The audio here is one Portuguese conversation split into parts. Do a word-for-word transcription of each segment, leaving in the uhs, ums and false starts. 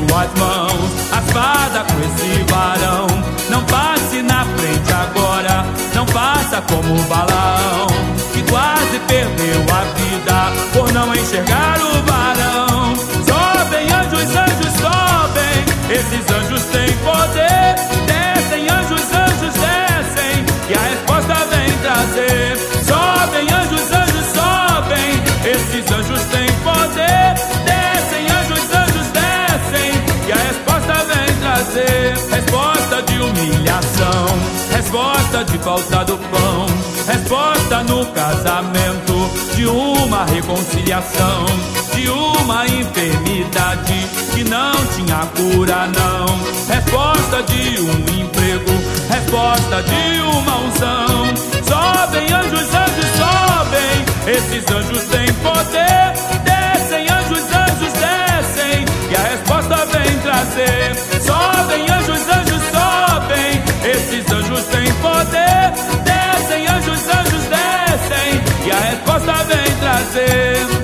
suas mãos a espada com esse varão. Não passe na frente agora, não faça como Balaão, que quase perdeu a vida por não enxergar o varão. Sobem anjos, anjos sobem, esses anjos têm poder. Descem anjos, anjos descem, e a resposta vem trazer. Sobem anjos, anjos sobem, esses anjos têm poder. Descem anjos, anjos descem, e a resposta vem trazer. Resposta de humilhação, resposta de falta do pão, resposta no casamento de uma reconciliação, de uma enfermidade que não tinha cura não. Resposta de um emprego, resposta de uma unção. Sobem anjos, anjos sobem, esses anjos têm poder. Descem anjos, anjos descem, e a resposta vem trazer. Sobem anjos, anjos sobem, esses anjos têm poder. Descem anjos, anjos descem, e a resposta vem trazer.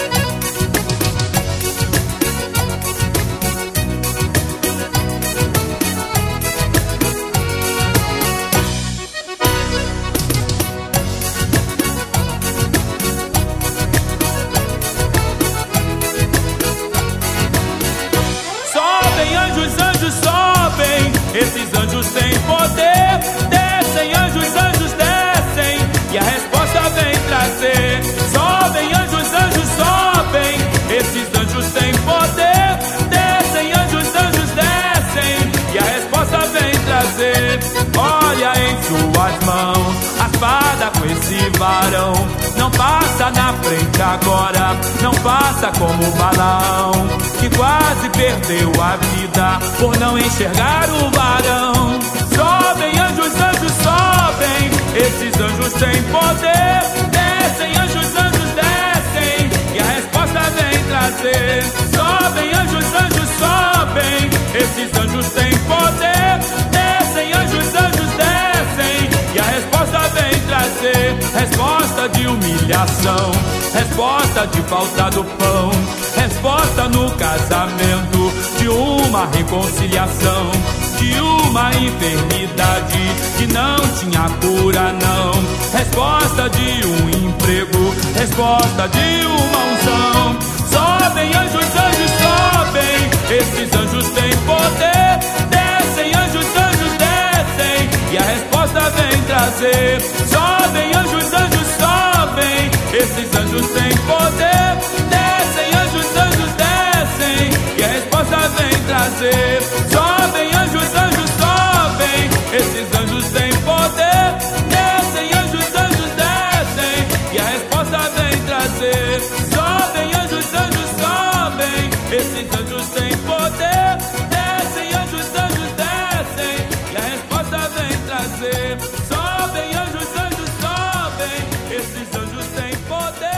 Anjos, anjos sobem, esses anjos têm poder. Descem anjos, anjos descem, e a resposta vem trazer. Sobem anjos, anjos sobem, esses anjos têm poder. Descem anjos, anjos descem, e a resposta vem trazer. Olha em suas mãos a espada com esse varão. Não passa na frente agora, não faça como Balaão, que quase perdeu a vida por não enxergar o varão. Sobem anjos, anjos sobem, esses anjos têm poder. Descem anjos, anjos descem, e a resposta vem trazer. Sobem anjos, anjos sobem, esses anjos têm poder. Descem anjos, anjos descem, e a resposta vem trazer. Resposta de humilhação, resposta de falta do pão, resposta no casamento de uma reconciliação, de uma enfermidade que não tinha cura não. Resposta de um emprego, resposta de uma unção. Sobem anjos, anjos sobem, esses anjos têm poder. Descem anjos, anjos descem, e a resposta vem trazer. Sobem anjos, anjos sobem, esses anjos têm poder. Descem anjos, anjos descem, e a resposta vem trazer. Sobem anjos, anjos sobem, esses anjos têm poder. Descem anjos, anjos descem, e a resposta vem trazer. Sobem anjos, anjos sobem, esses anjos têm poder. Descem anjos, anjos descem, e a resposta vem trazer. Sobem anjos, anjos sobem, esses anjos têm poder.